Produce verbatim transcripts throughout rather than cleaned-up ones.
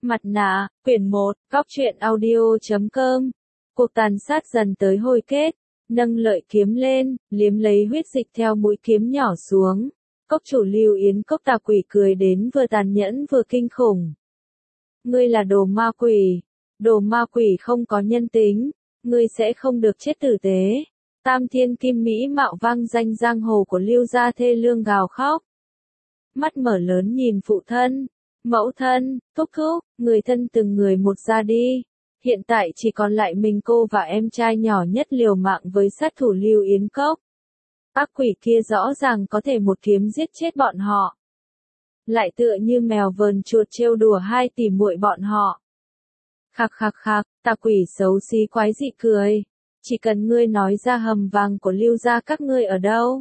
Mặt nạ, quyển một, góc truyện audio chấm com. Cuộc tàn sát dần tới hồi kết, nâng lợi kiếm lên, liếm lấy huyết dịch theo mũi kiếm nhỏ xuống. Cốc chủ Lưu Yến Cốc tà quỷ cười đến vừa tàn nhẫn vừa kinh khủng. Ngươi là đồ ma quỷ, đồ ma quỷ không có nhân tính, ngươi sẽ không được chết tử tế. Tam thiên kim mỹ mạo vang danh giang hồ của Lưu gia thê lương gào khóc. Mắt mở lớn nhìn phụ thân, mẫu thân, thúc thúc, người thân từng người một ra đi. Hiện tại chỉ còn lại mình cô và em trai nhỏ nhất liều mạng với sát thủ Lưu Yến Cốc. Ác quỷ kia rõ ràng có thể một kiếm giết chết bọn họ. Lại tựa như mèo vờn chuột trêu đùa hai tỷ muội bọn họ. Khạc khạc khạc, tà quỷ xấu xí quái dị cười. Chỉ cần ngươi nói ra hầm vàng của Lưu gia các ngươi ở đâu,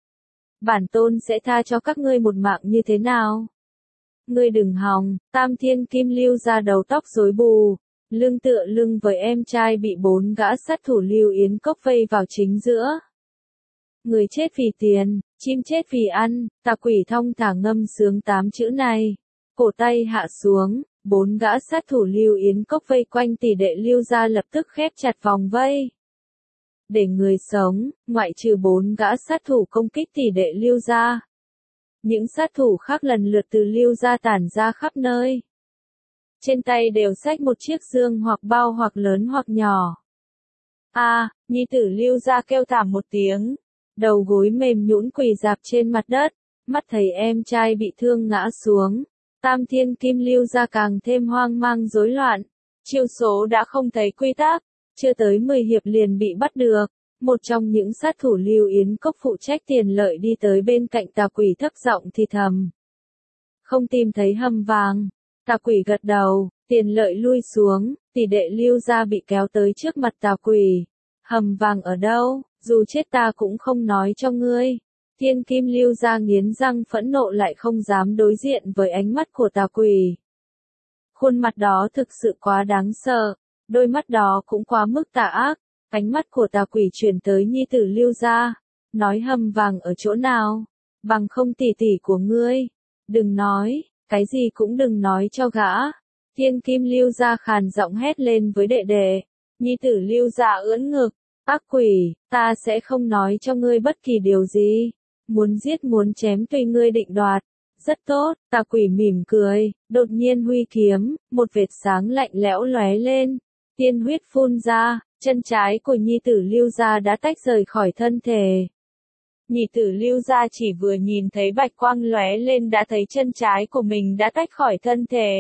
bản tôn sẽ tha cho các ngươi một mạng như thế nào. Ngươi đừng hòng. Tam thiên kim Lưu gia đầu tóc rối bù, lưng tựa lưng với em trai bị bốn gã sát thủ Lưu Yến Cốc vây vào chính giữa. Người chết vì tiền, chim chết vì ăn, tà quỷ thong thả ngâm sướng tám chữ này. Cổ tay hạ xuống, bốn gã sát thủ Lưu Yến Cốc vây quanh tỷ đệ Lưu gia lập tức khép chặt vòng vây. Để người sống, ngoại trừ bốn gã sát thủ công kích tỷ đệ Lưu gia, những sát thủ khác lần lượt từ Lưu gia tản ra khắp nơi. Trên tay đều xách một chiếc dương hoặc bao hoặc lớn hoặc nhỏ. A, à, nhi tử Lưu gia kêu thảm một tiếng, đầu gối mềm nhũn quỳ rạp trên mặt đất, mắt thấy em trai bị thương ngã xuống. Tam thiên kim Lưu gia càng thêm hoang mang rối loạn, chiêu số đã không thấy quy tắc, chưa tới mười hiệp liền bị bắt được. Một trong những sát thủ Lưu Yến Cốc phụ trách tiền lợi đi tới bên cạnh tà quỷ thấp giọng thì thầm. Không tìm thấy hầm vàng. Tà quỷ gật đầu, tiền lợi lui xuống, tỷ đệ Lưu gia bị kéo tới trước mặt tà quỷ. Hầm vàng ở đâu, dù chết ta cũng không nói cho ngươi. Thiên kim Lưu gia nghiến răng phẫn nộ lại không dám đối diện với ánh mắt của tà quỷ. Khuôn mặt đó thực sự quá đáng sợ, đôi mắt đó cũng quá mức tà ác. Ánh mắt của tà quỷ chuyển tới nhi tử Lưu gia, nói hầm vàng ở chỗ nào, bằng không tỷ tỷ của ngươi. Đừng nói, cái gì cũng đừng nói cho gã. Thiên kim Lưu gia khàn giọng hét lên với đệ đệ. Nhi tử Lưu gia ưỡn ngực, ác quỷ, ta sẽ không nói cho ngươi bất kỳ điều gì. Muốn giết muốn chém tùy ngươi định đoạt. Rất tốt, tà quỷ mỉm cười, đột nhiên huy kiếm, một vệt sáng lạnh lẽo lóe lên, tiên huyết phun ra. Chân trái của nhi tử Lưu gia đã tách rời khỏi thân thể. Nhi tử Lưu gia chỉ vừa nhìn thấy bạch quang lóe lên đã thấy chân trái của mình đã tách khỏi thân thể.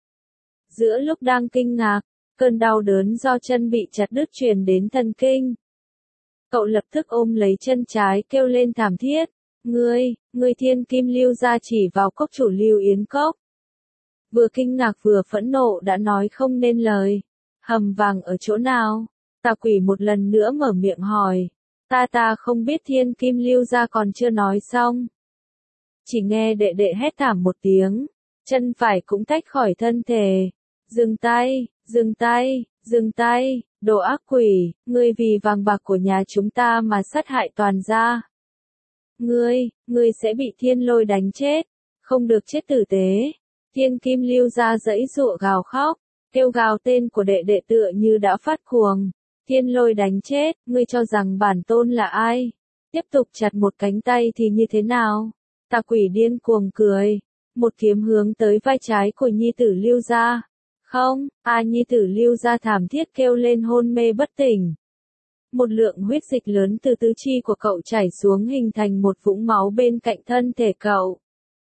Giữa lúc đang kinh ngạc, cơn đau đớn do chân bị chặt đứt truyền đến thần kinh. Cậu lập tức ôm lấy chân trái kêu lên thảm thiết. Ngươi, ngươi thiên kim Lưu gia chỉ vào cốc chủ Lưu Yến Cốc. Vừa kinh ngạc vừa phẫn nộ đã nói không nên lời. Hầm vàng ở chỗ nào? Tà quỷ một lần nữa mở miệng hỏi. Ta ta không biết thiên kim Lưu gia còn chưa nói xong. Chỉ nghe đệ đệ hét thảm một tiếng. Chân phải cũng tách khỏi thân thể. Dừng tay, dừng tay, dừng tay, đồ ác quỷ, ngươi vì vàng bạc của nhà chúng ta mà sát hại toàn gia. Ngươi, ngươi sẽ bị thiên lôi đánh chết, không được chết tử tế. Thiên kim Lưu gia giãy giụa gào khóc, kêu gào tên của đệ đệ tựa như đã phát cuồng. Thiên lôi đánh chết, ngươi cho rằng bản tôn là ai? Tiếp tục chặt một cánh tay thì như thế nào? Tà quỷ điên cuồng cười, một kiếm hướng tới vai trái của nhi tử Lưu gia. Không, a nhi tử Lưu gia thảm thiết kêu lên hôn mê bất tỉnh. Một lượng huyết dịch lớn từ tứ chi của cậu chảy xuống hình thành một vũng máu bên cạnh thân thể cậu.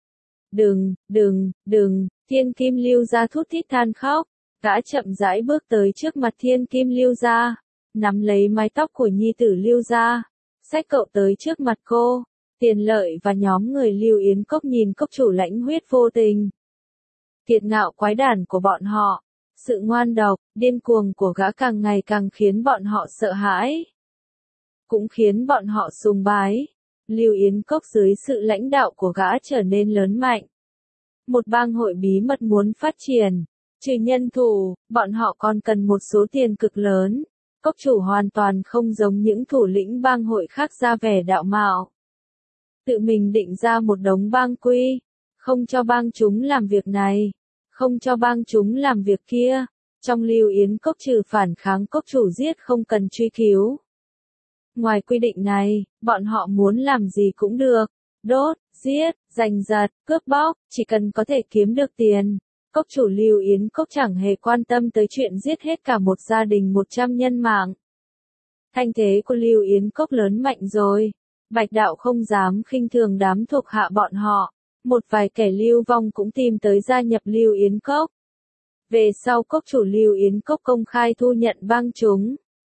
Đừng, đừng, đừng, thiên kim Lưu gia thút thít than khóc. Gã chậm rãi bước tới trước mặt thiên kim Lưu gia, nắm lấy mái tóc của nhi tử Lưu gia, xách cậu tới trước mặt cô. Tiền lợi và nhóm người Lưu Yến Cốc nhìn cốc chủ lãnh huyết vô tình. Kiệt ngạo quái đản của bọn họ, sự ngoan độc, điên cuồng của gã càng ngày càng khiến bọn họ sợ hãi. Cũng khiến bọn họ sùng bái. Lưu Yến Cốc dưới sự lãnh đạo của gã trở nên lớn mạnh. Một bang hội bí mật muốn phát triển. Trừ nhân thủ, bọn họ còn cần một số tiền cực lớn. Cốc chủ hoàn toàn không giống những thủ lĩnh bang hội khác ra vẻ đạo mạo. Tự mình định ra một đống bang quy, không cho bang chúng làm việc này. không cho bang chúng làm việc kia. Trong Lưu Yến Cốc trừ phản kháng cốc chủ giết không cần truy cứu. Ngoài quy định này, bọn họ muốn làm gì cũng được. Đốt, giết, giành giật, cướp bóc, chỉ cần có thể kiếm được tiền. Cốc chủ Lưu Yến Cốc chẳng hề quan tâm tới chuyện giết hết cả một gia đình một trăm nhân mạng. Thanh thế của Lưu Yến Cốc lớn mạnh rồi. Bạch đạo không dám khinh thường đám thuộc hạ bọn họ. Một vài kẻ lưu vong cũng tìm tới gia nhập Lưu Yến Cốc. Về sau cốc chủ Lưu Yến Cốc công khai thu nhận bang chúng.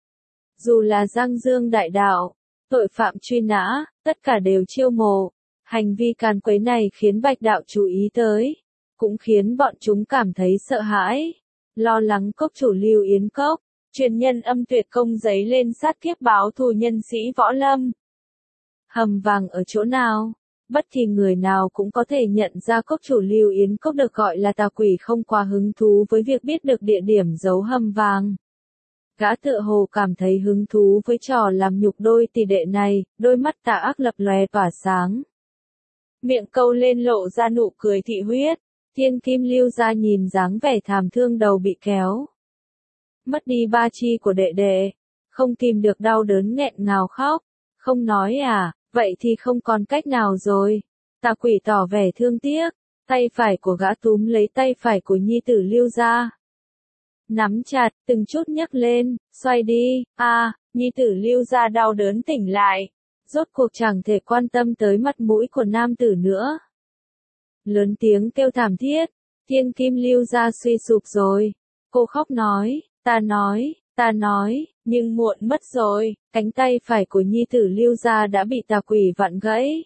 Dù là Giang Dương đại đạo, tội phạm truy nã, tất cả đều chiêu mộ. Hành vi càn quấy này khiến Bạch đạo chú ý tới, cũng khiến bọn chúng cảm thấy sợ hãi, lo lắng cốc chủ Lưu Yến Cốc. Truyền nhân âm tuyệt công giấy lên sát kiếp báo thù nhân sĩ võ lâm. Hầm vàng ở chỗ nào? Bất kỳ người nào cũng có thể nhận ra cốc chủ Lưu Yến Cốc được gọi là tà quỷ không quá hứng thú với việc biết được địa điểm giấu hầm vàng. Gã tựa hồ cảm thấy hứng thú với trò làm nhục đôi tỷ đệ này, đôi mắt tà ác lập lòe tỏa sáng. Miệng câu lên lộ ra nụ cười thị huyết, Thiên Kim Lưu gia nhìn dáng vẻ thảm thương đầu bị kéo. Mất đi ba chi của đệ đệ, không kìm được đau đớn nghẹn ngào khóc, không nói à, vậy thì không còn cách nào rồi. Tà quỷ tỏ vẻ thương tiếc, tay phải của gã túm lấy tay phải của nhi tử Lưu gia. Nắm chặt, từng chút nhấc lên, xoay đi, a, à, nhi tử Lưu gia đau đớn tỉnh lại, rốt cuộc chẳng thể quan tâm tới mặt mũi của nam tử nữa. Lớn tiếng kêu thảm thiết, Thiên Kim Lưu gia suy sụp rồi, cô khóc nói, ta nói, ta nói, nhưng muộn mất rồi, cánh tay phải của nhi tử Lưu gia đã bị tà quỷ vặn gãy.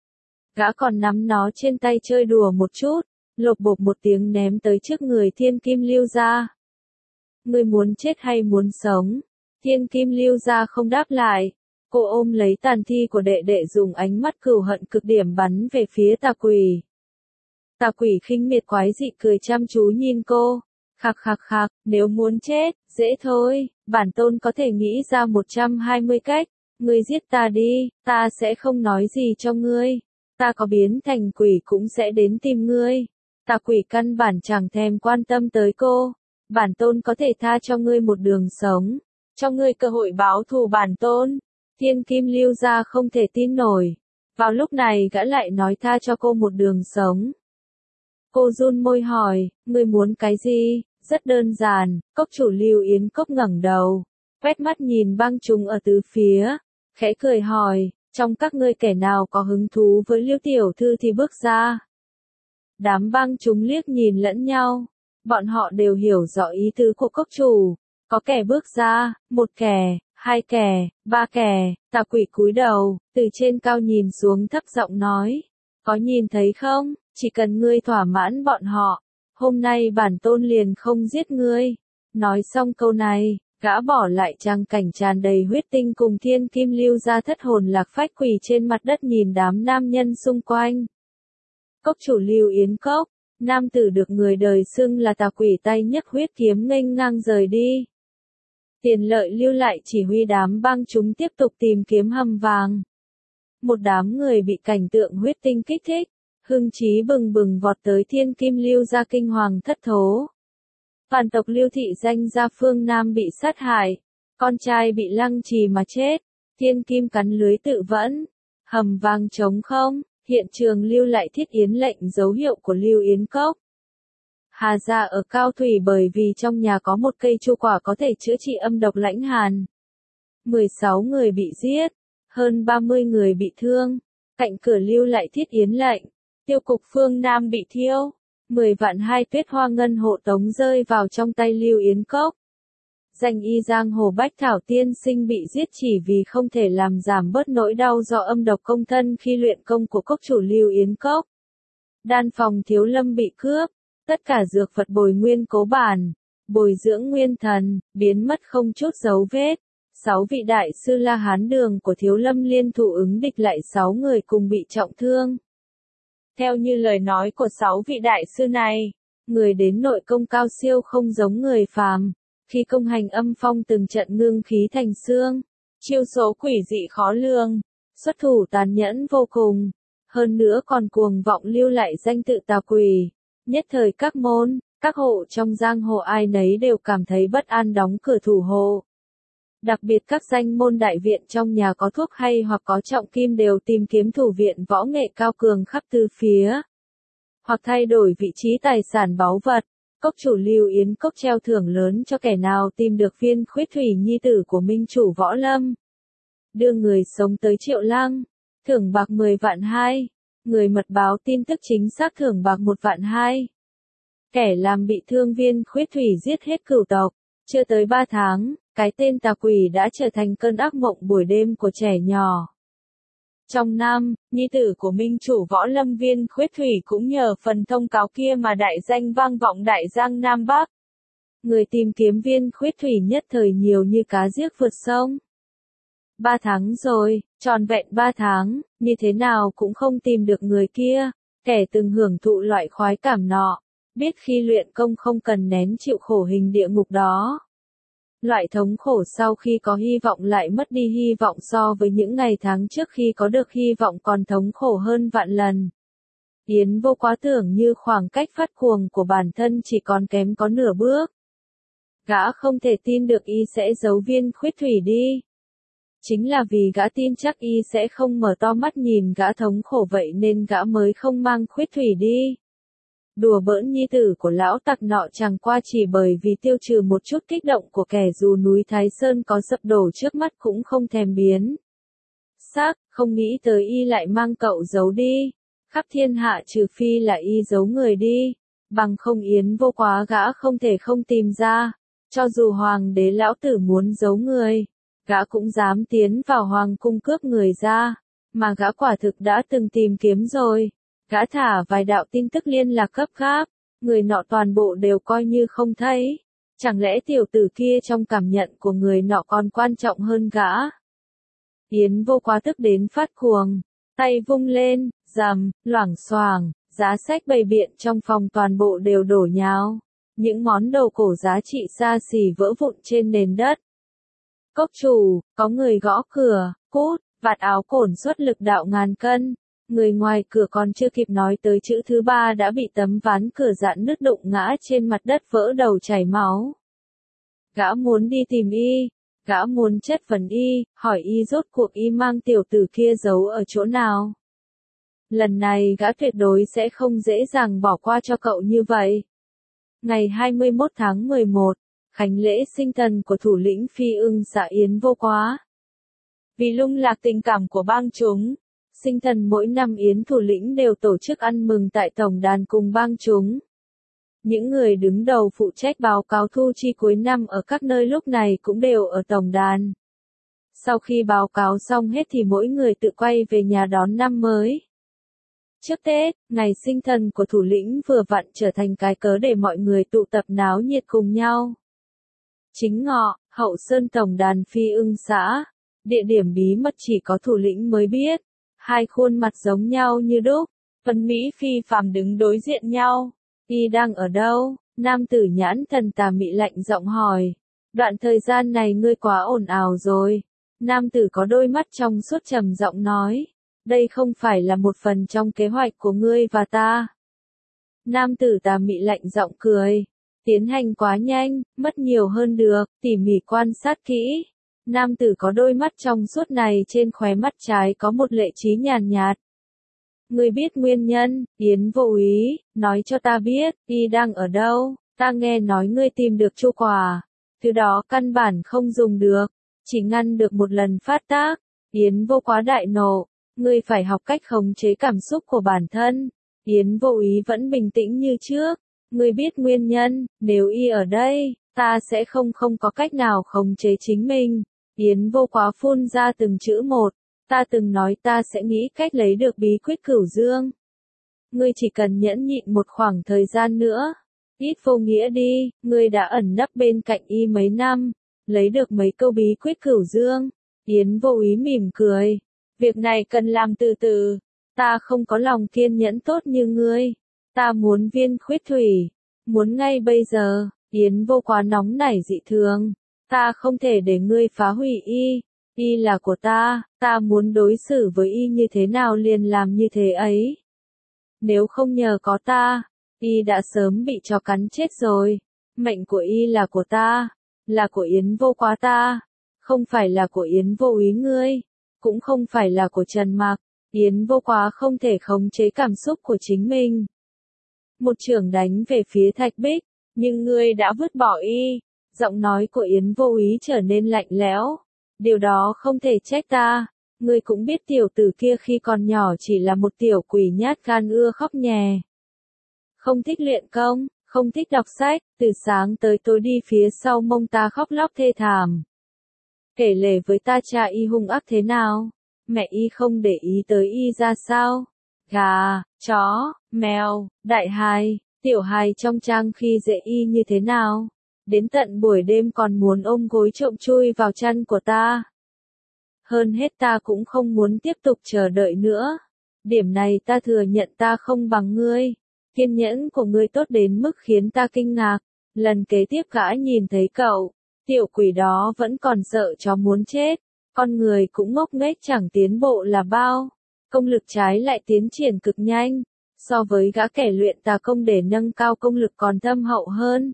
Gã còn nắm nó trên tay chơi đùa một chút, lộp bộp một tiếng ném tới trước người Thiên Kim Lưu gia. Ngươi muốn chết hay muốn sống? Thiên Kim Lưu gia không đáp lại. Cô ôm lấy tàn thi của đệ đệ dùng ánh mắt cừu hận cực điểm bắn về phía tà quỷ. Tà quỷ khinh miệt quái dị cười chăm chú nhìn cô. Khạc khạc khạc, nếu muốn chết, dễ thôi, bản tôn có thể nghĩ ra một trăm hai mươi cách. Ngươi giết ta đi, ta sẽ không nói gì cho ngươi. Ta có biến thành quỷ cũng sẽ đến tìm ngươi. Tà quỷ căn bản chẳng thèm quan tâm tới cô. Bản tôn có thể tha cho ngươi một đường sống, cho ngươi cơ hội báo thù bản tôn. Thiên Kim Lưu gia không thể tin nổi. Vào lúc này gã lại nói tha cho cô một đường sống. Cô run môi hỏi, ngươi muốn cái gì? Rất đơn giản, cốc chủ Lưu Yến Cốc ngẩng đầu, quét mắt nhìn bang chúng ở tứ phía, khẽ cười hỏi, trong các ngươi kẻ nào có hứng thú với Lưu tiểu thư thì bước ra. Đám bang chúng liếc nhìn lẫn nhau, bọn họ đều hiểu rõ ý tứ của cốc chủ, có kẻ bước ra, một kẻ, hai kẻ, ba kẻ. Tà quỷ cúi đầu, từ trên cao nhìn xuống thấp giọng nói, có nhìn thấy không, chỉ cần ngươi thỏa mãn bọn họ, hôm nay bản tôn liền không giết ngươi. Nói xong câu này, gã bỏ lại trang cảnh tràn đầy huyết tinh cùng Thiên Kim Lưu gia thất hồn lạc phách quỳ trên mặt đất nhìn đám nam nhân xung quanh. Cốc chủ Lưu Yến Cốc, nam tử được người đời xưng là tà quỷ tay nhấc huyết kiếm nghênh ngang rời đi. Tiền Lợi lưu lại chỉ huy đám bang chúng tiếp tục tìm kiếm hầm vàng. Một đám người bị cảnh tượng huyết tinh kích thích, hưng chí bừng bừng vọt tới Thiên Kim Lưu gia kinh hoàng thất thố. Phản tộc Lưu thị danh gia phương Nam bị sát hại, con trai bị lăng trì mà chết, Thiên Kim cắn lưới tự vẫn, hầm vàng trống không, hiện trường lưu lại thiết yến lệnh dấu hiệu của Lưu Yến Cốc. Hà gia ở Cao Thủy bởi vì trong nhà có một cây chu quả có thể chữa trị âm độc lãnh hàn. mười sáu người bị giết, hơn ba mươi người bị thương, cạnh cửa lưu lại thiết yến lệnh, tiêu cục phương Nam bị thiêu, mười vạn hai tuyết hoa ngân hộ tống rơi vào trong tay Lưu Yến Cốc. Danh y giang hồ Bách Thảo tiên sinh bị giết chỉ vì không thể làm giảm bớt nỗi đau do âm độc công thân khi luyện công của cốc chủ Lưu Yến Cốc. Đan phòng Thiếu Lâm bị cướp, tất cả dược vật bồi nguyên cố bản, bồi dưỡng nguyên thần, biến mất không chút dấu vết. Sáu vị đại sư La Hán Đường của Thiếu Lâm liên thủ ứng địch lại sáu người cùng bị trọng thương. Theo như lời nói của sáu vị đại sư này, người đến nội công cao siêu không giống người phàm. Khi công hành âm phong từng trận ngưng khí thành xương, chiêu số quỷ dị khó lường, xuất thủ tàn nhẫn vô cùng, hơn nữa còn cuồng vọng lưu lại danh tự tà quỷ. Nhất thời các môn, các hộ trong giang hồ ai nấy đều cảm thấy bất an đóng cửa thủ hộ. Đặc biệt các danh môn đại viện trong nhà có thuốc hay hoặc có trọng kim đều tìm kiếm thủ viện võ nghệ cao cường khắp tứ phía. Hoặc thay đổi vị trí tài sản báu vật. Cốc chủ Lưu Yến Cốc treo thưởng lớn cho kẻ nào tìm được viên khuyết thủy nhi tử của minh chủ võ lâm. Đưa người sống tới Triệu Lăng, thưởng bạc mười vạn hai. Người mật báo tin tức chính xác thưởng bạc một vạn hai. Kẻ làm bị thương viên khuyết thủy giết hết cửu tộc. Chưa tới ba tháng, cái tên tà quỷ đã trở thành cơn ác mộng buổi đêm của trẻ nhỏ. Trong năm, nhi tử của minh chủ võ lâm viên khuyết thủy cũng nhờ phần thông cáo kia mà đại danh vang vọng đại giang Nam Bắc. Người tìm kiếm viên khuyết thủy nhất thời nhiều như cá giết vượt sông. Ba tháng rồi, tròn vẹn ba tháng, như thế nào cũng không tìm được người kia, kẻ từng hưởng thụ loại khoái cảm nọ, biết khi luyện công không cần nén chịu khổ hình địa ngục đó. Loại thống khổ sau khi có hy vọng lại mất đi hy vọng so với những ngày tháng trước khi có được hy vọng còn thống khổ hơn vạn lần. Yến Vô Quá tưởng như khoảng cách phát cuồng của bản thân chỉ còn kém có nửa bước. Gã không thể tin được y sẽ giấu viên khuyết thủy đi. Chính là vì gã tin chắc y sẽ không mở to mắt nhìn gã thống khổ vậy nên gã mới không mang khuyết thủy đi. Đùa bỡn nhi tử của lão tặc nọ chẳng qua chỉ bởi vì tiêu trừ một chút kích động của kẻ dù núi Thái Sơn có sập đổ trước mắt cũng không thèm biến. Xác, không nghĩ tới y lại mang cậu giấu đi. Khắp thiên hạ trừ phi là y giấu người đi. Bằng không Yến Vô Quá gã không thể không tìm ra. Cho dù hoàng đế lão tử muốn giấu người, gã cũng dám tiến vào hoàng cung cướp người ra. Mà gã quả thực đã từng tìm kiếm rồi. Gã thả vài đạo tin tức liên lạc cấp gáp, người nọ toàn bộ đều coi như không thấy. Chẳng lẽ tiểu tử kia trong cảm nhận của người nọ còn quan trọng hơn gã? Yến Vô Quá tức đến phát cuồng, tay vung lên, rầm, loảng xoảng, giá sách bày biện trong phòng toàn bộ đều đổ nhào. Những món đồ cổ giá trị xa xỉ vỡ vụn trên nền đất. Cốc chủ, có người gõ cửa, cút, vạt áo cổn xuất lực đạo ngàn cân. Người ngoài cửa còn chưa kịp nói tới chữ thứ ba đã bị tấm ván cửa dạn nứt đụng ngã trên mặt đất vỡ đầu chảy máu. Gã muốn đi tìm y, gã muốn chất vấn y, hỏi y rốt cuộc y mang tiểu tử kia giấu ở chỗ nào. Lần này gã tuyệt đối sẽ không dễ dàng bỏ qua cho cậu như vậy. Ngày hai mươi mốt tháng mười một, khánh lễ sinh thần của thủ lĩnh Phi Ưng xã Yến Vô Quá. Vì lung lạc tình cảm của bang chúng, sinh thần mỗi năm Yến thủ lĩnh đều tổ chức ăn mừng tại tổng đàn cùng bang chúng. Những người đứng đầu phụ trách báo cáo thu chi cuối năm ở các nơi lúc này cũng đều ở tổng đàn. Sau khi báo cáo xong hết thì mỗi người tự quay về nhà đón năm mới. Trước Tết, ngày sinh thần của thủ lĩnh vừa vặn trở thành cái cớ để mọi người tụ tập náo nhiệt cùng nhau. Chính ngọ, Hậu Sơn tổng đàn Phi Ưng xã, địa điểm bí mật chỉ có thủ lĩnh mới biết. Hai khuôn mặt giống nhau như đúc, Vân Mỹ phi phàm đứng đối diện nhau. Y đang ở đâu? Nam tử nhãn thần tà mị lạnh giọng hỏi. Đoạn thời gian này ngươi quá ồn ào rồi. Nam tử có đôi mắt trong suốt trầm giọng nói. Đây không phải là một phần trong kế hoạch của ngươi và ta. Nam tử tà mị lạnh giọng cười. Tiến hành quá nhanh, mất nhiều hơn được, tỉ mỉ quan sát kỹ. Nam tử có đôi mắt trong suốt này trên khóe mắt trái có một lệ trí nhàn nhạt. Ngươi biết nguyên nhân, Yến Vô Úy, nói cho ta biết, y đang ở đâu, ta nghe nói ngươi tìm được chu quả. Từ đó căn bản không dùng được, chỉ ngăn được một lần phát tác. Yến Vô Quá đại nộ, ngươi phải học cách khống chế cảm xúc của bản thân. Yến Vô Úy vẫn bình tĩnh như trước, ngươi biết nguyên nhân, nếu y ở đây, ta sẽ không không có cách nào khống chế chính mình. Yến Vô Quá phun ra từng chữ một, ta từng nói ta sẽ nghĩ cách lấy được bí quyết cửu dương. Ngươi chỉ cần nhẫn nhịn một khoảng thời gian nữa. Ít vô nghĩa đi, ngươi đã ẩn nấp bên cạnh y mấy năm, lấy được mấy câu bí quyết cửu dương. Yến Vô Úy mỉm cười. Việc này cần làm từ từ. Ta không có lòng kiên nhẫn tốt như ngươi. Ta muốn viên khuyết thủy. Muốn ngay bây giờ. Yến Vô Quá nóng nảy dị thường. Ta không thể để ngươi phá hủy y. Y là của ta. Ta muốn đối xử với y như thế nào liền làm như thế ấy. Nếu không nhờ có ta, Y đã sớm bị chó cắn chết rồi. Mệnh của Y là của ta, là của Yến Vô Quá ta, không phải là của Yến Vô Úy ngươi, cũng không phải là của Trần Mặc. Yến Vô Quá không thể khống chế cảm xúc của chính mình. Một chưởng đánh về phía Thạch Bích, nhưng ngươi đã vứt bỏ Y. Giọng nói của Yến Vô Úy trở nên lạnh lẽo. Điều đó không thể trách ta. Ngươi cũng biết tiểu tử kia khi còn nhỏ chỉ là một tiểu quỷ nhát gan ưa khóc nhè. Không thích luyện công, không thích đọc sách, từ sáng tới tối đi phía sau mông ta khóc lóc thê thảm. Kể lể với ta cha Y hung ác thế nào, mẹ Y không để ý tới Y ra sao. Gà, chó, mèo, đại hài, tiểu hài trong trang khi dễ Y như thế nào. Đến tận buổi đêm còn muốn ôm gối trộm chui vào chăn của ta. Hơn hết ta cũng không muốn tiếp tục chờ đợi nữa. Điểm này ta thừa nhận ta không bằng ngươi. Kiên nhẫn của ngươi tốt đến mức khiến ta kinh ngạc. Lần kế tiếp gã nhìn thấy cậu, tiểu quỷ đó vẫn còn sợ chó muốn chết. Con người cũng ngốc nghếch chẳng tiến bộ là bao. Công lực trái lại tiến triển cực nhanh. So với gã kẻ luyện tà công để nâng cao công lực còn thâm hậu hơn.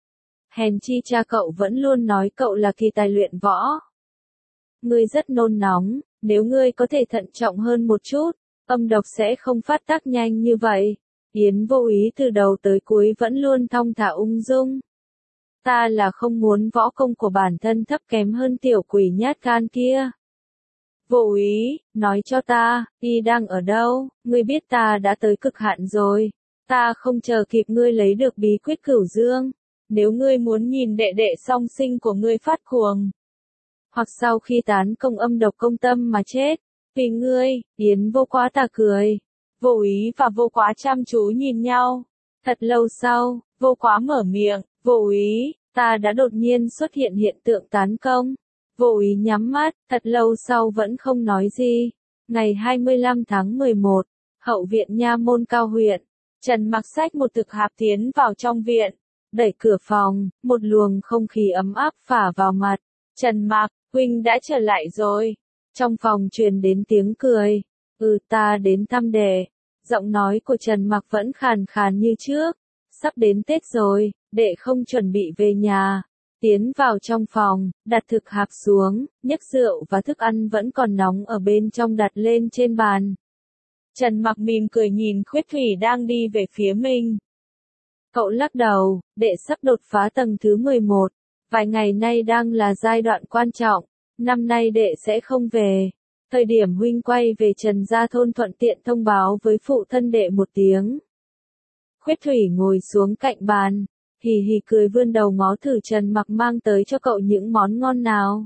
Hèn chi cha cậu vẫn luôn nói cậu là kỳ tài luyện võ. Ngươi rất nôn nóng, nếu ngươi có thể thận trọng hơn một chút, âm độc sẽ không phát tác nhanh như vậy. Yến Vô Úy từ đầu tới cuối vẫn luôn thong thả ung dung. Ta là không muốn võ công của bản thân thấp kém hơn tiểu quỷ nhát gan kia. Vô Úy, nói cho ta, Y đang ở đâu, ngươi biết ta đã tới cực hạn rồi. Ta không chờ kịp ngươi lấy được bí quyết Cửu Dương. Nếu ngươi muốn nhìn đệ đệ song sinh của ngươi phát cuồng, hoặc sau khi tán công âm độc công tâm mà chết, vì ngươi. Yến Vô Quá ta cười. Vô Úy và Vô Quá chăm chú nhìn nhau. Thật lâu sau, Vô Quá mở miệng, Vô Úy, ta đã đột nhiên xuất hiện hiện tượng tán công. Vô Úy nhắm mắt, thật lâu sau vẫn không nói gì. Ngày hai mươi lăm tháng mười một, hậu viện Nha Môn Cao huyện, Trần Mặc xách một thực hạp tiến vào trong viện. Đẩy cửa phòng, một luồng không khí ấm áp phả vào mặt. Trần Mặc, huynh đã trở lại rồi. Trong phòng truyền đến tiếng cười. Ừ, ta đến thăm đệ. Giọng nói của Trần Mặc vẫn khàn khàn như trước. Sắp đến Tết rồi, đệ không chuẩn bị về nhà. Tiến vào trong phòng, đặt thực hạp xuống, nhấc rượu và thức ăn vẫn còn nóng ở bên trong đặt lên trên bàn. Trần Mặc mỉm cười nhìn Khuyết Thủy đang đi về phía mình. Cậu lắc đầu, đệ sắp đột phá tầng thứ mười một. Vài ngày nay đang là giai đoạn quan trọng. Năm nay đệ sẽ không về. Thời điểm huynh quay về Trần Gia Thôn thuận tiện thông báo với phụ thân đệ một tiếng. Khuyết Thủy ngồi xuống cạnh bàn. Hì hì cười vươn đầu ngó thử Trần Mặc mang tới cho cậu những món ngon nào.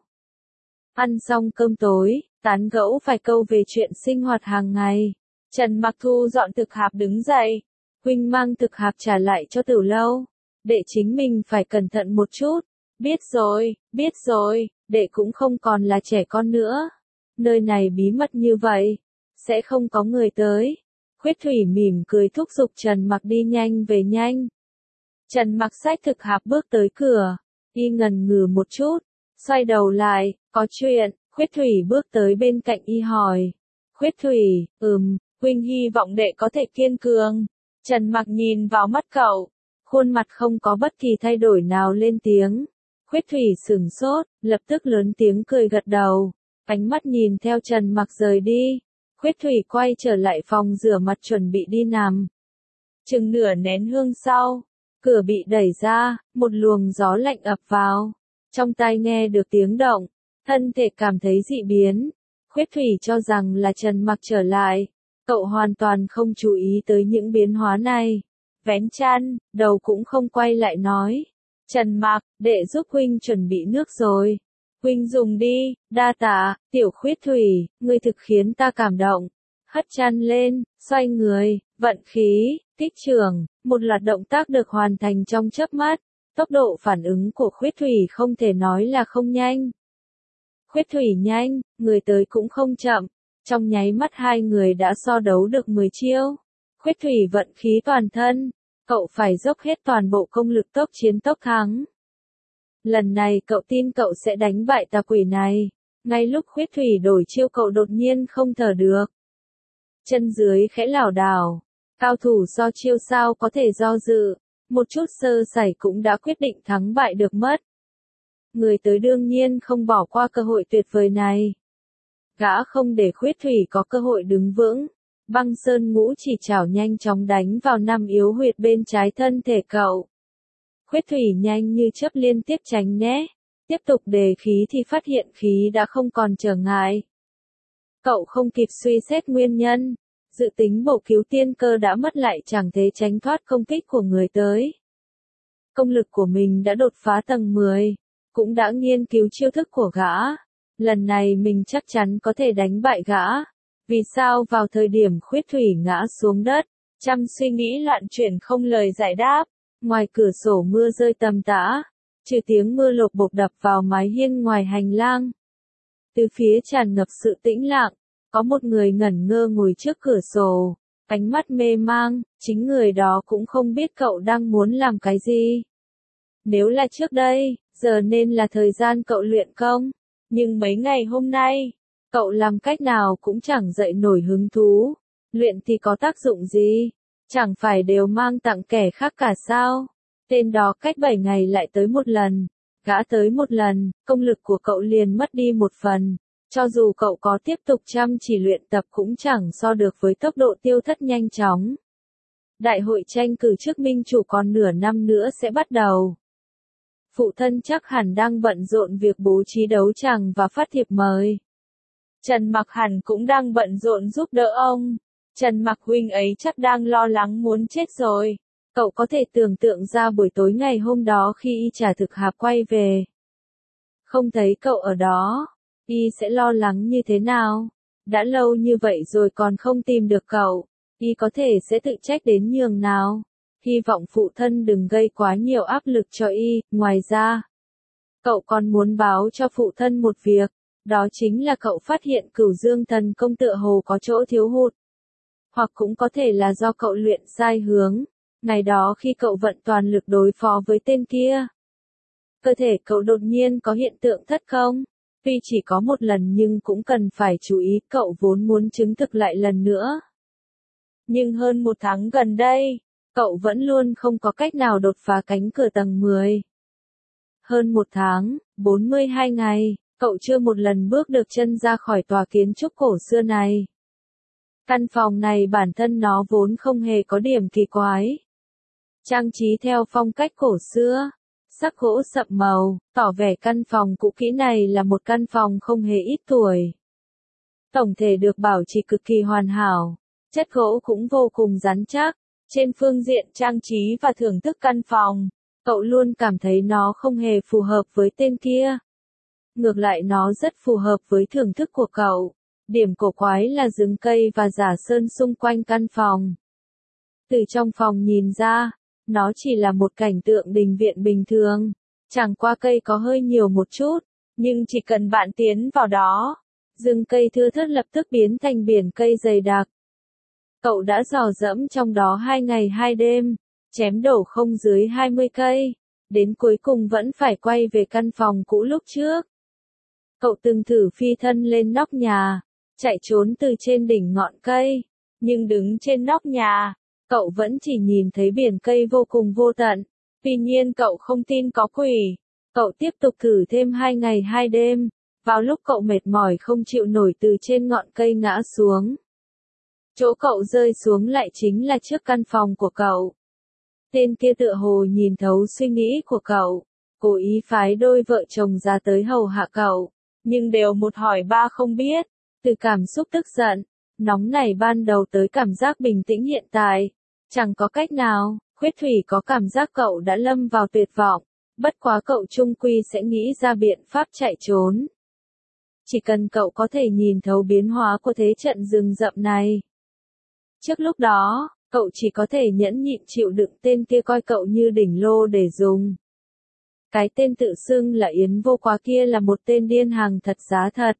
Ăn xong cơm tối, tán gẫu vài câu về chuyện sinh hoạt hàng ngày. Trần Mặc thu dọn thực hạp đứng dậy. Huynh mang thực hạp trả lại cho Tử Lâu. Đệ chính mình phải cẩn thận một chút. Biết rồi, biết rồi, đệ cũng không còn là trẻ con nữa. Nơi này bí mật như vậy, sẽ không có người tới. Khuyết Thủy mỉm cười thúc giục Trần Mặc đi nhanh về nhanh. Trần Mặc xách thực hạp bước tới cửa. Y ngần ngừ một chút, xoay đầu lại, có chuyện. Khuyết Thủy bước tới bên cạnh Y hỏi. Khuyết Thủy, ừm, huynh hy vọng đệ có thể kiên cường. Trần Mặc nhìn vào mắt cậu, khuôn mặt không có bất kỳ thay đổi nào lên tiếng. Khuyết Thủy sửng sốt, lập tức lớn tiếng cười gật đầu, ánh mắt nhìn theo Trần Mặc rời đi. Khuyết Thủy quay trở lại phòng rửa mặt chuẩn bị đi nằm. Chừng nửa nén hương sau, cửa bị đẩy ra, một luồng gió lạnh ập vào. Trong tai nghe được tiếng động, thân thể cảm thấy dị biến. Khuyết Thủy cho rằng là Trần Mặc trở lại. Cậu hoàn toàn không chú ý tới những biến hóa này. Vén chăn, đầu cũng không quay lại nói. Trần Mặc, đệ giúp huynh chuẩn bị nước rồi. Huynh dùng đi, đa tạ. Tiểu Khuyết Thủy, ngươi thực khiến ta cảm động. Hất chăn lên, xoay người, vận khí, kích trường. Một loạt động tác được hoàn thành trong chớp mắt. Tốc độ phản ứng của Khuyết Thủy không thể nói là không nhanh. Khuyết Thủy nhanh, người tới cũng không chậm. Trong nháy mắt hai người đã so đấu được mười chiêu. Khuyết Thủy vận khí toàn thân. Cậu phải dốc hết toàn bộ công lực tốc chiến tốc thắng. Lần này cậu tin cậu sẽ đánh bại tà quỷ này. Ngay lúc Khuyết Thủy đổi chiêu cậu đột nhiên không thở được. Chân dưới khẽ lảo đảo. Cao thủ do chiêu sao có thể do dự, một chút sơ sẩy cũng đã quyết định thắng bại được mất. Người tới đương nhiên không bỏ qua cơ hội tuyệt vời này. Gã không để Khuyết Thủy có cơ hội đứng vững. Băng Sơn Ngũ chỉ chảo nhanh chóng đánh vào năm yếu huyệt bên trái thân thể cậu. Khuyết Thủy nhanh như chớp liên tiếp tránh né. Tiếp tục đề khí thì phát hiện khí đã không còn trở ngại. Cậu không kịp suy xét nguyên nhân. Dự tính bổ cứu tiên cơ đã mất lại chẳng thể tránh thoát công kích của người tới. Công lực của mình đã đột phá tầng mười. Cũng đã nghiên cứu chiêu thức của gã. Lần này mình chắc chắn có thể đánh bại gã. Vì sao vào thời điểm Khuyết Thủy ngã xuống đất, trăm suy nghĩ loạn chuyển không lời giải đáp. Ngoài cửa sổ mưa rơi tầm tã, trừ tiếng mưa lộp bộp đập vào mái hiên ngoài hành lang. Từ phía tràn ngập sự tĩnh lặng, có một người ngẩn ngơ ngồi trước cửa sổ, ánh mắt mê mang, chính người đó cũng không biết cậu đang muốn làm cái gì. Nếu là trước đây, giờ nên là thời gian cậu luyện công, nhưng mấy ngày hôm nay, cậu làm cách nào cũng chẳng dậy nổi hứng thú. Luyện thì có tác dụng gì? Chẳng phải đều mang tặng kẻ khác cả sao? Tên đó cách bảy ngày lại tới một lần. Gã tới một lần, công lực của cậu liền mất đi một phần. Cho dù cậu có tiếp tục chăm chỉ luyện tập cũng chẳng so được với tốc độ tiêu thất nhanh chóng. Đại hội tranh cử chức minh chủ còn nửa năm nữa sẽ bắt đầu. Phụ thân chắc hẳn đang bận rộn việc bố trí đấu tràng và phát thiệp mời. Trần Mặc hẳn cũng đang bận rộn giúp đỡ ông. Trần Mặc huynh ấy chắc đang lo lắng muốn chết rồi. Cậu có thể tưởng tượng ra buổi tối ngày hôm đó khi y trả thực hạp quay về. Không thấy cậu ở đó, y sẽ lo lắng như thế nào? Đã lâu như vậy rồi còn không tìm được cậu, y có thể sẽ tự trách đến nhường nào? Hy vọng phụ thân đừng gây quá nhiều áp lực cho y. Ngoài ra, cậu còn muốn báo cho phụ thân một việc. Đó chính là cậu phát hiện Cửu Dương Thần Công tựa hồ có chỗ thiếu hụt. Hoặc cũng có thể là do cậu luyện sai hướng. Ngày đó khi cậu vận toàn lực đối phó với tên kia, cơ thể cậu đột nhiên có hiện tượng thất không? Tuy chỉ có một lần nhưng cũng cần phải chú ý, cậu vốn muốn chứng thực lại lần nữa. Nhưng hơn một tháng gần đây, cậu vẫn luôn không có cách nào đột phá cánh cửa tầng mười. Hơn một tháng, bốn mươi hai ngày, cậu chưa một lần bước được chân ra khỏi tòa kiến trúc cổ xưa này. Căn phòng này bản thân nó vốn không hề có điểm kỳ quái. Trang trí theo phong cách cổ xưa, sắc gỗ sậm màu, tỏ vẻ căn phòng cũ kỹ này là một căn phòng không hề ít tuổi. Tổng thể được bảo trì cực kỳ hoàn hảo, chất gỗ cũng vô cùng rắn chắc. Trên phương diện trang trí và thưởng thức căn phòng, cậu luôn cảm thấy nó không hề phù hợp với tên kia. Ngược lại nó rất phù hợp với thưởng thức của cậu. Điểm cổ quái là rừng cây và giả sơn xung quanh căn phòng. Từ trong phòng nhìn ra, nó chỉ là một cảnh tượng đình viện bình thường. Chẳng qua cây có hơi nhiều một chút, nhưng chỉ cần bạn tiến vào đó, rừng cây thưa thớt lập tức biến thành biển cây dày đặc. Cậu đã dò dẫm trong đó hai ngày hai đêm, chém đổ không dưới hai mươi cây, đến cuối cùng vẫn phải quay về căn phòng cũ lúc trước. Cậu từng thử phi thân lên nóc nhà, chạy trốn từ trên đỉnh ngọn cây, nhưng đứng trên nóc nhà, cậu vẫn chỉ nhìn thấy biển cây vô cùng vô tận. Tuy nhiên cậu không tin có quỷ. Cậu tiếp tục thử thêm hai ngày hai đêm, vào lúc cậu mệt mỏi không chịu nổi từ trên ngọn cây ngã xuống. Chỗ cậu rơi xuống lại chính là trước căn phòng của cậu. Tên kia tựa hồ nhìn thấu suy nghĩ của cậu, cố ý phái đôi vợ chồng ra tới hầu hạ cậu, nhưng đều một hỏi ba không biết. Từ cảm xúc tức giận, nóng nảy ban đầu tới cảm giác bình tĩnh hiện tại, chẳng có cách nào. Khuyết Thủy có cảm giác cậu đã lâm vào tuyệt vọng, bất quá cậu chung quy sẽ nghĩ ra biện pháp chạy trốn. Chỉ cần cậu có thể nhìn thấu biến hóa của thế trận rừng rậm này. Trước lúc đó, cậu chỉ có thể nhẫn nhịn chịu đựng tên kia coi cậu như đỉnh lô để dùng. Cái tên tự xưng là Yến Vô Quá kia là một tên điên hàng thật giá thật.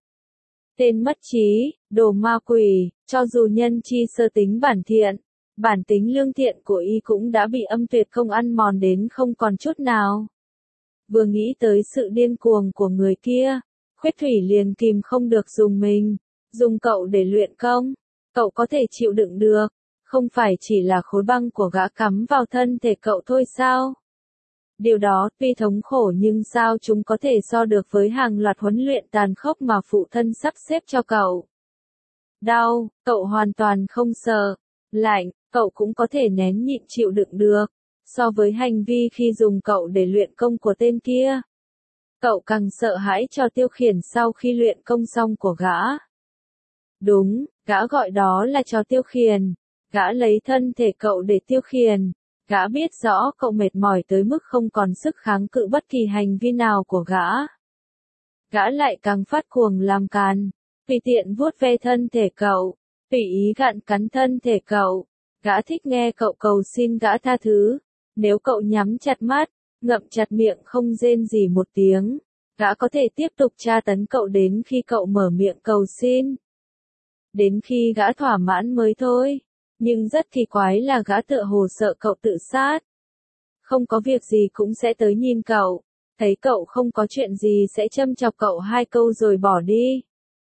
Tên mất trí, đồ ma quỷ, cho dù nhân chi sơ tính bản thiện, bản tính lương thiện của y cũng đã bị âm tuyệt không ăn mòn đến không còn chút nào. Vừa nghĩ tới sự điên cuồng của người kia, Khuyết Thủy liền kìm không được dùng mình, dùng cậu để luyện công. Cậu có thể chịu đựng được, Không phải chỉ là khối băng của gã cắm vào thân thể cậu thôi sao? Điều đó tuy thống khổ nhưng sao chúng có thể so được với hàng loạt huấn luyện tàn khốc mà phụ thân sắp xếp cho cậu? Đau, cậu hoàn toàn không sợ. Lạnh, cậu cũng có thể nén nhịn chịu đựng được. So với hành vi khi dùng cậu để luyện công của tên kia, cậu càng sợ hãi cho Tiêu Khiển sau khi luyện công xong của gã. Đúng, gã gọi đó là cho Tiêu Khiển. Gã lấy thân thể cậu để tiêu khiển. Gã biết rõ cậu mệt mỏi tới mức không còn sức kháng cự bất kỳ hành vi nào của gã. Gã lại càng phát cuồng làm càn, tùy tiện vuốt ve thân thể cậu, tùy ý gặn cắn thân thể cậu. Gã thích nghe cậu cầu xin gã tha thứ. Nếu cậu nhắm chặt mắt, ngậm chặt miệng không rên gì một tiếng, gã có thể tiếp tục tra tấn cậu đến khi cậu mở miệng cầu xin. Đến khi gã thỏa mãn mới thôi. Nhưng rất kỳ quái là gã tựa hồ sợ cậu tự sát. Không có việc gì cũng sẽ tới nhìn cậu, thấy cậu không có chuyện gì sẽ châm chọc cậu hai câu rồi bỏ đi.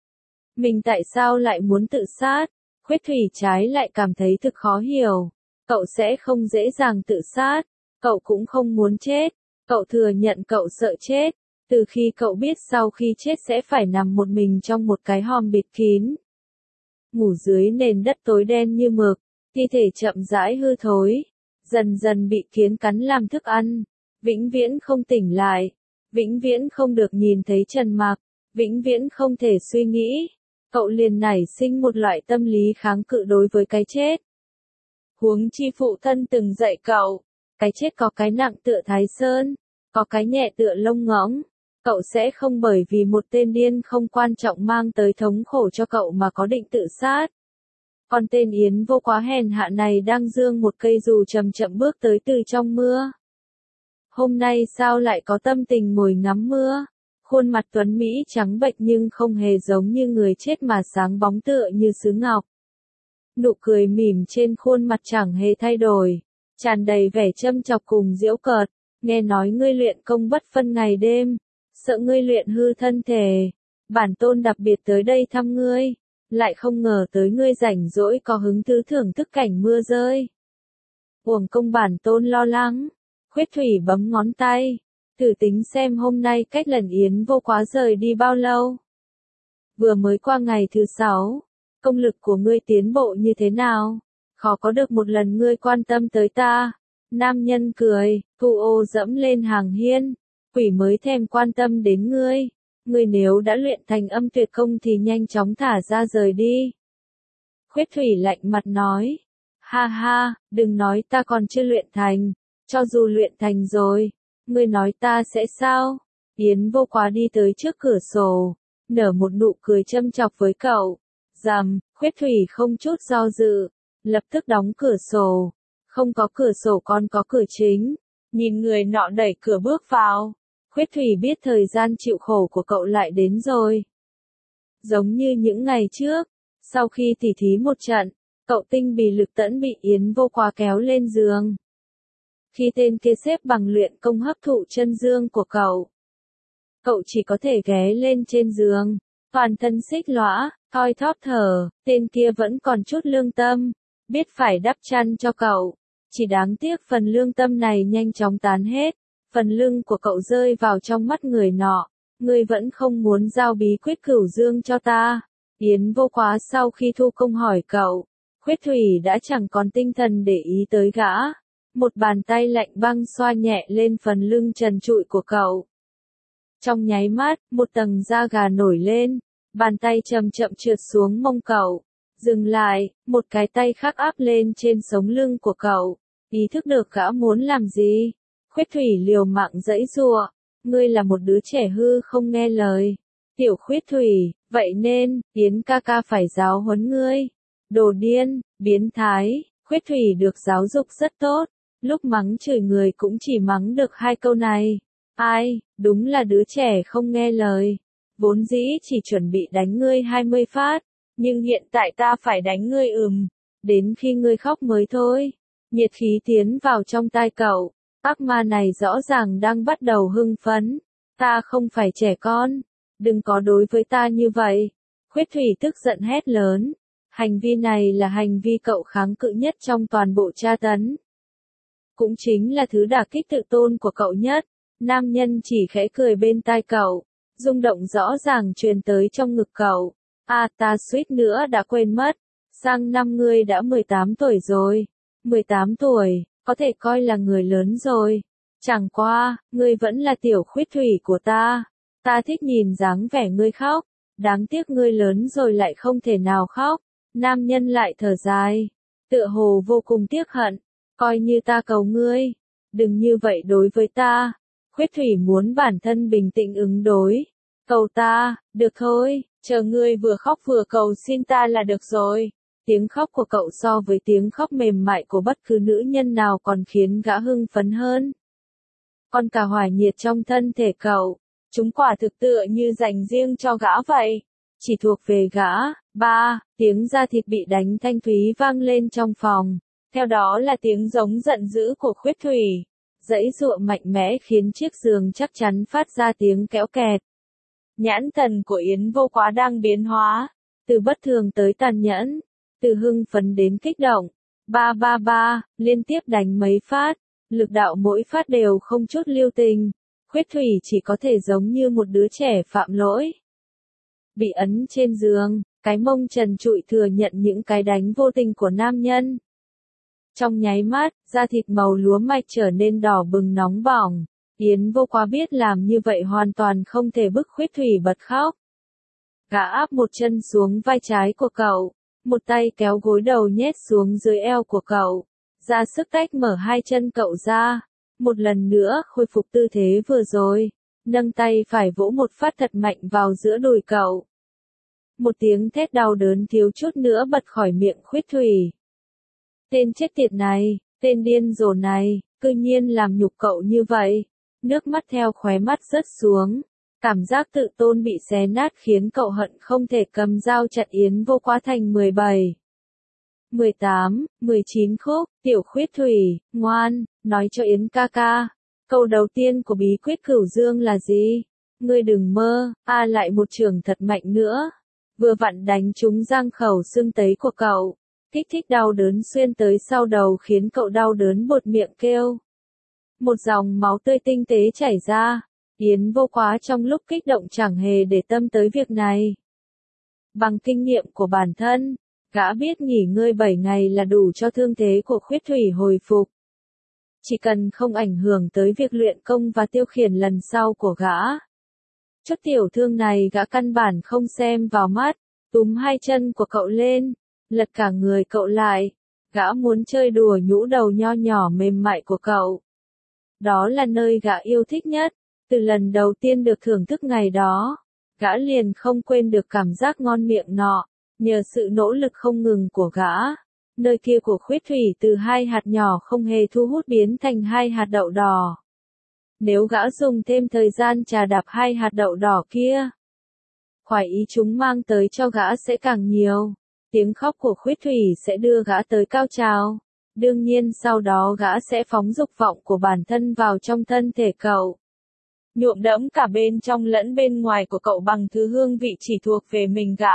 Mình tại sao lại muốn tự sát? Khuyết Thủy trái lại cảm thấy thực khó hiểu. Cậu sẽ không dễ dàng tự sát, cậu cũng không muốn chết, cậu thừa nhận cậu sợ chết, từ khi cậu biết sau khi chết sẽ phải nằm một mình trong một cái hòm bịt kín. Ngủ dưới nền đất tối đen như mực, thi thể chậm rãi hư thối, dần dần bị kiến cắn làm thức ăn, vĩnh viễn không tỉnh lại, vĩnh viễn không được nhìn thấy Trần Mạc, vĩnh viễn không thể suy nghĩ. Cậu liền nảy sinh một loại tâm lý kháng cự đối với cái chết. Huống chi phụ thân từng dạy cậu, cái chết có cái nặng tựa Thái Sơn, có cái nhẹ tựa lông ngỗng. Cậu sẽ không bởi vì một tên điên không quan trọng mang tới thống khổ cho cậu mà có định tự sát. Còn tên Yến Vô quá hèn hạ này đang giương một cây dù chậm chậm bước tới từ trong mưa. Hôm nay sao lại có tâm tình ngồi ngắm mưa? Khuôn mặt tuấn Mỹ trắng bệch nhưng không hề giống như người chết mà sáng bóng tựa như sứ ngọc. Nụ cười mỉm trên khuôn mặt chẳng hề thay đổi, tràn đầy vẻ châm chọc cùng giễu cợt. Nghe nói ngươi luyện công bất phân ngày đêm, sợ ngươi luyện hư thân thể, bản tôn đặc biệt tới đây thăm ngươi, lại không ngờ tới ngươi rảnh rỗi có hứng thú thưởng thức cảnh mưa rơi. Uổng công bản tôn lo lắng. Khuyết Thủy bấm ngón tay, thử tính xem hôm nay cách lần Yến Vô quá rời đi bao lâu. Vừa mới qua ngày thứ sáu, công lực của ngươi tiến bộ như thế nào? Khó có được một lần ngươi quan tâm tới ta. Nam nhân cười, thu ô dẫm lên hàng hiên, quỷ mới thèm quan tâm đến ngươi. Ngươi nếu đã luyện thành âm tuyệt công thì nhanh chóng thả ra rời đi. Khuyết Thủy lạnh mặt nói, ha ha, đừng nói ta còn chưa luyện thành, cho dù luyện thành rồi, ngươi nói ta sẽ sao? Yến Vô quá đi tới trước cửa sổ, nở một nụ cười châm chọc với cậu. Rầm, Khuyết Thủy không chút do dự, lập tức đóng cửa sổ. Không có cửa sổ còn có cửa chính. Nhìn người nọ đẩy cửa bước vào, Khuyết Thủy biết thời gian chịu khổ của cậu lại đến rồi. Giống như những ngày trước, sau khi tỉ thí một trận, cậu tinh bì lực tẫn bị Yến Vô quá kéo lên giường. Khi tên kia xếp bằng luyện công hấp thụ chân dương của cậu, cậu chỉ có thể ghé lên trên giường, toàn thân xích lõa, thoi thóp thở. Tên kia vẫn còn chút lương tâm, biết phải đắp chăn cho cậu. Chỉ đáng tiếc phần lương tâm này nhanh chóng tán hết. Phần lưng của cậu rơi vào trong mắt người nọ. Ngươi vẫn không muốn giao bí quyết cửu dương cho ta. Yến Vô quá sau khi thu công hỏi cậu, Khuyết Thủy đã chẳng còn tinh thần để ý tới gã. Một bàn tay lạnh băng xoa nhẹ lên phần lưng trần trụi của cậu. Trong nháy mắt, một tầng da gà nổi lên, bàn tay chậm chậm trượt xuống mông cậu. Dừng lại, một cái tay khác áp lên trên sống lưng của cậu. Ý thức được gã muốn làm gì? Khuyết Thủy liều mạng giãy giụa. Ngươi là một đứa trẻ hư không nghe lời. Tiểu Khuyết Thủy, vậy nên, Yến ca ca phải giáo huấn ngươi. Đồ điên, biến thái. Khuyết Thủy được giáo dục rất tốt. Lúc mắng chửi người cũng chỉ mắng được hai câu này. Ai, đúng là đứa trẻ không nghe lời. Vốn dĩ chỉ chuẩn bị đánh ngươi hai mươi phát. Nhưng hiện tại ta phải đánh ngươi ừm. Đến khi ngươi khóc mới thôi. Nhiệt khí tiến vào trong tai cậu. Ác ma này rõ ràng đang bắt đầu hưng phấn. Ta không phải trẻ con. Đừng có đối với ta như vậy. Khuyết Thủy tức giận hét lớn. Hành vi này là hành vi cậu kháng cự nhất trong toàn bộ tra tấn. Cũng chính là thứ đả kích tự tôn của cậu nhất. Nam nhân chỉ khẽ cười bên tai cậu, rung động rõ ràng truyền tới trong ngực cậu. À ta suýt nữa đã quên mất, sang năm ngươi đã mười tám tuổi rồi. mười tám tuổi, có thể coi là người lớn rồi. Chẳng qua, ngươi vẫn là tiểu khuyết thủy của ta. Ta thích nhìn dáng vẻ ngươi khóc, đáng tiếc ngươi lớn rồi lại không thể nào khóc. Nam nhân lại thở dài, tựa hồ vô cùng tiếc hận, coi như ta cầu ngươi, đừng như vậy đối với ta. Khuyết thủy muốn bản thân bình tĩnh ứng đối. Cầu ta, được thôi, chờ ngươi vừa khóc vừa cầu xin ta là được rồi. Tiếng khóc của cậu so với tiếng khóc mềm mại của bất cứ nữ nhân nào còn khiến gã hưng phấn hơn. Còn cả hỏa nhiệt trong thân thể cậu, chúng quả thực tựa như dành riêng cho gã vậy. Chỉ thuộc về gã. Ba, tiếng da thịt bị đánh thanh thúy vang lên trong phòng. Theo đó là tiếng giống giận dữ của Khuyết Thủy. Dãy dụa mạnh mẽ khiến chiếc giường chắc chắn phát ra tiếng kéo kẹt. Nhãn thần của Yến Vô Quá đang biến hóa. Từ bất thường tới tàn nhẫn. Từ hưng phấn đến kích động. Ba ba ba, liên tiếp đánh mấy phát. Lực đạo mỗi phát đều không chút lưu tình. Khuyết Thủy chỉ có thể giống như một đứa trẻ phạm lỗi. Bị ấn trên giường, cái mông trần trụi thừa nhận những cái đánh vô tình của nam nhân. Trong nháy mắt, da thịt màu lúa mạch trở nên đỏ bừng nóng bỏng. Yến Vô Quá biết làm như vậy hoàn toàn không thể bức Khuyết Thủy bật khóc. Gã áp một chân xuống vai trái của cậu, một tay kéo gối đầu nhét xuống dưới eo của cậu, ra sức tách mở hai chân cậu ra. Một lần nữa khôi phục tư thế vừa rồi, nâng tay phải vỗ một phát thật mạnh vào giữa đùi cậu. Một tiếng thét đau đớn thiếu chút nữa bật khỏi miệng Khuyết Thủy. Tên chết tiệt này, tên điên rồ này, cư nhiên làm nhục cậu như vậy. Nước mắt theo khóe mắt rớt xuống. Cảm giác tự tôn bị xé nát khiến cậu hận không thể cầm dao chặt Yến Vô Quá thành mười bảy, mười tám, mười chín khúc. Tiểu Khuyết Thủy, ngoan, nói cho Yến ca ca. Câu đầu tiên của bí quyết cửu dương là gì? Ngươi đừng mơ. A lại một trường thật mạnh nữa. Vừa vặn đánh trúng răng khẩu xương tấy của cậu. Kích thích đau đớn xuyên tới sau đầu khiến cậu đau đớn buột miệng kêu. Một dòng máu tươi tinh tế chảy ra. Yến Vô Quá trong lúc kích động chẳng hề để tâm tới việc này. Bằng kinh nghiệm của bản thân, gã biết nghỉ ngơi bảy ngày là đủ cho thương thế của Khuyết Thủy hồi phục. Chỉ cần không ảnh hưởng tới việc luyện công và tiêu khiển lần sau của gã. Chút tiểu thương này gã căn bản không xem vào mắt, túm hai chân của cậu lên, lật cả người cậu lại. Gã muốn chơi đùa nhũ đầu nho nhỏ mềm mại của cậu. Đó là nơi gã yêu thích nhất. Từ lần đầu tiên được thưởng thức ngày đó, gã liền không quên được cảm giác ngon miệng nọ. Nhờ sự nỗ lực không ngừng của gã, nơi kia của Khuyết Thủy từ hai hạt nhỏ không hề thu hút biến thành hai hạt đậu đỏ. Nếu gã dùng thêm thời gian chà đạp hai hạt đậu đỏ kia, khoái ý chúng mang tới cho gã sẽ càng nhiều. Tiếng khóc của Khuyết Thủy sẽ đưa gã tới cao trào. Đương nhiên sau đó gã sẽ phóng dục vọng của bản thân vào trong thân thể cậu. Nhuộm đẫm cả bên trong lẫn bên ngoài của cậu bằng thứ hương vị chỉ thuộc về mình gã.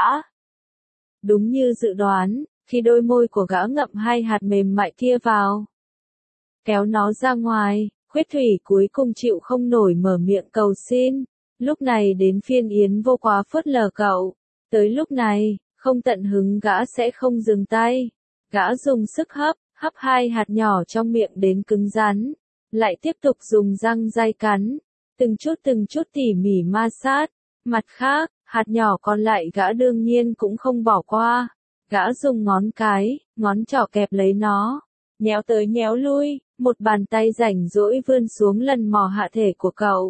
Đúng như dự đoán, khi đôi môi của gã ngậm hai hạt mềm mại kia vào, kéo nó ra ngoài, Khuyết Thủy cuối cùng chịu không nổi mở miệng cầu xin. Lúc này đến phiên Yến Vô Quá phớt lờ cậu. Tới lúc này, không tận hứng gã sẽ không dừng tay. Gã dùng sức hấp, hấp hai hạt nhỏ trong miệng đến cứng rắn. Lại tiếp tục dùng răng day cắn. Từng chút từng chút tỉ mỉ ma sát. Mặt khác, hạt nhỏ còn lại gã đương nhiên cũng không bỏ qua. Gã dùng ngón cái, ngón trỏ kẹp lấy nó. Nhéo tới nhéo lui, một bàn tay rảnh rỗi vươn xuống lần mò hạ thể của cậu.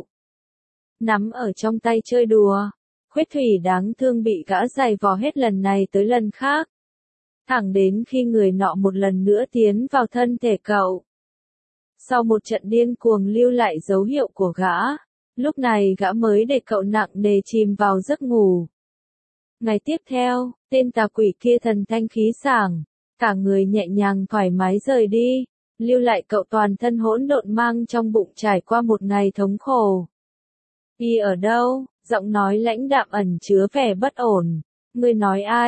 Nắm ở trong tay chơi đùa. Khuyết Thủy đáng thương bị gã giày vò hết lần này tới lần khác. Thẳng đến khi người nọ một lần nữa tiến vào thân thể cậu. Sau một trận điên cuồng lưu lại dấu hiệu của gã, lúc này gã mới để cậu nặng nề chìm vào giấc ngủ. Ngày tiếp theo, tên tà quỷ kia thần thanh khí sảng, cả người nhẹ nhàng thoải mái rời đi, lưu lại cậu toàn thân hỗn độn mang trong bụng trải qua một ngày thống khổ. Y ở đâu? Giọng nói lãnh đạm ẩn chứa vẻ bất ổn. Ngươi nói ai?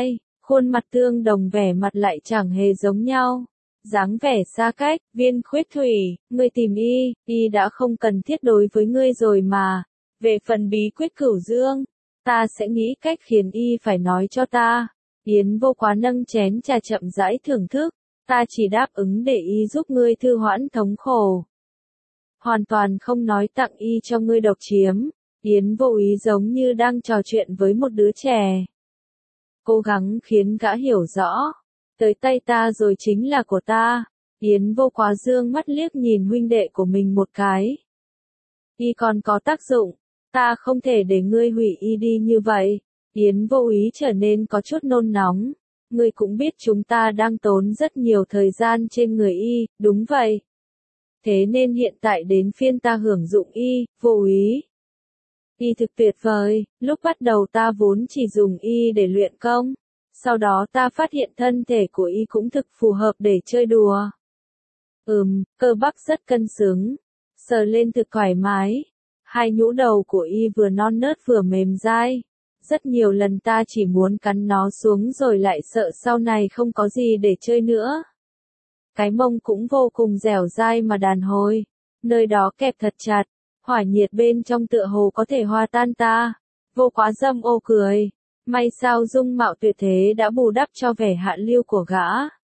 Khuôn mặt tương đồng vẻ mặt lại chẳng hề giống nhau. Dáng vẻ xa cách, Viên Khuyết Thủy, ngươi tìm y, y đã không cần thiết đối với ngươi rồi mà. Về phần bí quyết cửu dương, ta sẽ nghĩ cách khiến y phải nói cho ta. Yến Vô Quá nâng chén trà chậm rãi thưởng thức, ta chỉ đáp ứng để y giúp ngươi thư hoãn thống khổ. Hoàn toàn không nói tặng y cho ngươi độc chiếm. Yến Vô Ý giống như đang trò chuyện với một đứa trẻ. Cố gắng khiến gã hiểu rõ, tới tay ta rồi chính là của ta. Yến Vô Quá dương mắt liếc nhìn huynh đệ của mình một cái. Y còn có tác dụng, ta không thể để ngươi hủy y đi như vậy. Yến Vô Ý trở nên có chút nôn nóng. Ngươi cũng biết chúng ta đang tốn rất nhiều thời gian trên người y, đúng vậy. Thế nên hiện tại đến phiên ta hưởng dụng y, Vô Ý. Y thực tuyệt vời, lúc bắt đầu ta vốn chỉ dùng y để luyện công. Sau đó ta phát hiện thân thể của y cũng thực phù hợp để chơi đùa. Ừm, cơ bắp rất cân xứng, sờ lên thực thoải mái. Hai nhũ đầu của y vừa non nớt vừa mềm dai. Rất nhiều lần ta chỉ muốn cắn nó xuống rồi lại sợ sau này không có gì để chơi nữa. Cái mông cũng vô cùng dẻo dai mà đàn hồi. Nơi đó kẹp thật chặt, hỏa nhiệt bên trong tựa hồ có thể hòa tan ta. Vô Quá dâm ô cười. May sao dung mạo tuyệt thế đã bù đắp cho vẻ hạ lưu của gã.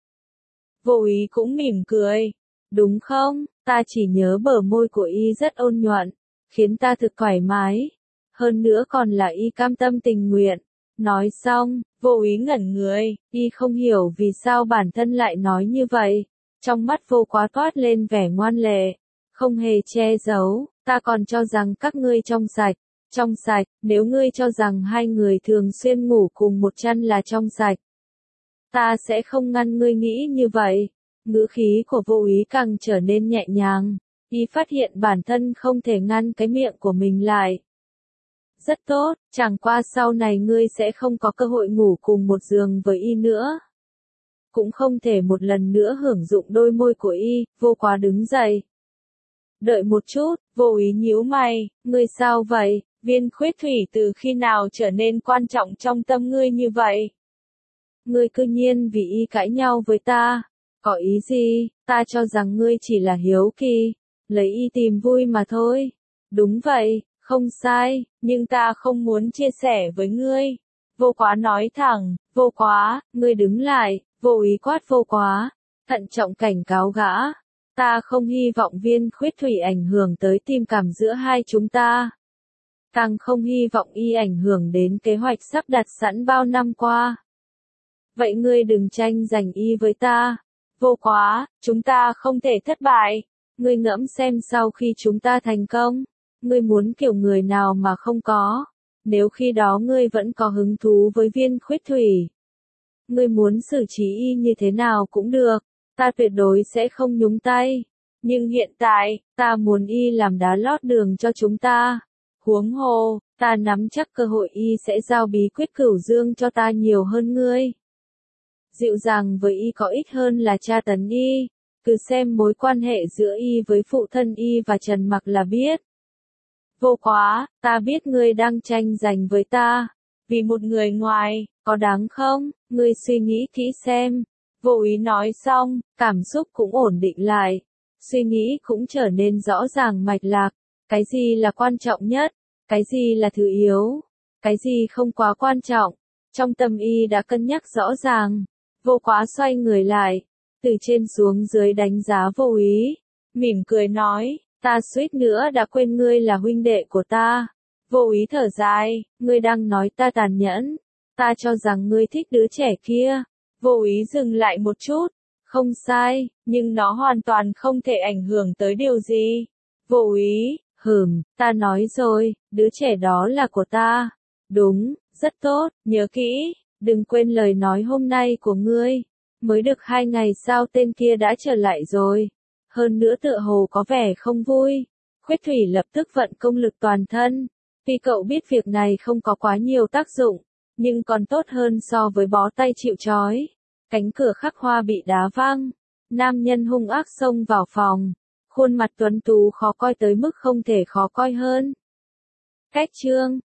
Vô Ý cũng mỉm cười. Đúng không, ta chỉ nhớ bờ môi của y rất ôn nhuận, khiến ta thực thoải mái. Hơn nữa còn là y cam tâm tình nguyện. Nói xong, Vô Ý ngẩn người, y không hiểu vì sao bản thân lại nói như vậy. Trong mắt Vô Quá toát lên vẻ ngoan lệ, không hề che giấu, ta còn cho rằng các ngươi trong sạch. Trong sạch, nếu ngươi cho rằng hai người thường xuyên ngủ cùng một chăn là trong sạch, ta sẽ không ngăn ngươi nghĩ như vậy. Ngữ khí của Vô Ý càng trở nên nhẹ nhàng, y phát hiện bản thân không thể ngăn cái miệng của mình lại. Rất tốt, chẳng qua sau này ngươi sẽ không có cơ hội ngủ cùng một giường với y nữa. Cũng không thể một lần nữa hưởng dụng đôi môi của y. Vô Quá đứng dậy. Đợi một chút, Vô Ý nhíu mày, ngươi sao vậy? Viên Khuyết Thủy từ khi nào trở nên quan trọng trong tâm ngươi như vậy? Ngươi cư nhiên vì y cãi nhau với ta. Có ý gì? Ta cho rằng ngươi chỉ là hiếu kỳ, lấy y tìm vui mà thôi. Đúng vậy, không sai, nhưng ta không muốn chia sẻ với ngươi. Vô Quá nói thẳng, Vô Quá, ngươi đứng lại. Vô Ý quát Vô Quá, thận trọng cảnh cáo gã. Ta không hy vọng Viên Khuyết Thủy ảnh hưởng tới tình cảm giữa hai chúng ta. Càng không hy vọng y ảnh hưởng đến kế hoạch sắp đặt sẵn bao năm qua. Vậy ngươi đừng tranh giành y với ta. Vô Quá, chúng ta không thể thất bại. Ngươi ngẫm xem sau khi chúng ta thành công, ngươi muốn kiểu người nào mà không có. Nếu khi đó ngươi vẫn có hứng thú với Viên Khuyết Thủy, ngươi muốn xử trí y như thế nào cũng được, ta tuyệt đối sẽ không nhúng tay. Nhưng hiện tại, ta muốn y làm đá lót đường cho chúng ta. Huống hồ, ta nắm chắc cơ hội y sẽ giao bí quyết cửu dương cho ta nhiều hơn ngươi. Dịu dàng với y có ích hơn là tra tấn y. Cứ xem mối quan hệ giữa y với phụ thân y và Trần Mặc là biết. Vô Quá, ta biết ngươi đang tranh giành với ta. Vì một người ngoài, có đáng không? Ngươi suy nghĩ kỹ xem. Vô Ý nói xong, cảm xúc cũng ổn định lại. Suy nghĩ cũng trở nên rõ ràng mạch lạc. Cái gì là quan trọng nhất? Cái gì là thứ yếu? Cái gì không quá quan trọng? Trong tâm y đã cân nhắc rõ ràng. Vô Quá xoay người lại, từ trên xuống dưới đánh giá Vô Ý, mỉm cười nói, ta suýt nữa đã quên ngươi là huynh đệ của ta. Vô Ý thở dài, ngươi đang nói ta tàn nhẫn, ta cho rằng ngươi thích đứa trẻ kia. Vô Ý dừng lại một chút, không sai, nhưng nó hoàn toàn không thể ảnh hưởng tới điều gì. Vô Ý, hừm, ta nói rồi, đứa trẻ đó là của ta. Đúng, rất tốt, nhớ kỹ, đừng quên lời nói hôm nay của ngươi. Mới được hai ngày sao tên kia đã trở lại rồi. Hơn nữa tựa hồ có vẻ không vui. Khuyết Thủy lập tức vận công lực toàn thân. Tuy cậu biết việc này không có quá nhiều tác dụng, nhưng còn tốt hơn so với bó tay chịu trói. Cánh cửa khắc hoa bị đá văng. Nam nhân hung ác xông vào phòng. Khuôn mặt tuấn tú khó coi tới mức không thể khó coi hơn. Cách chương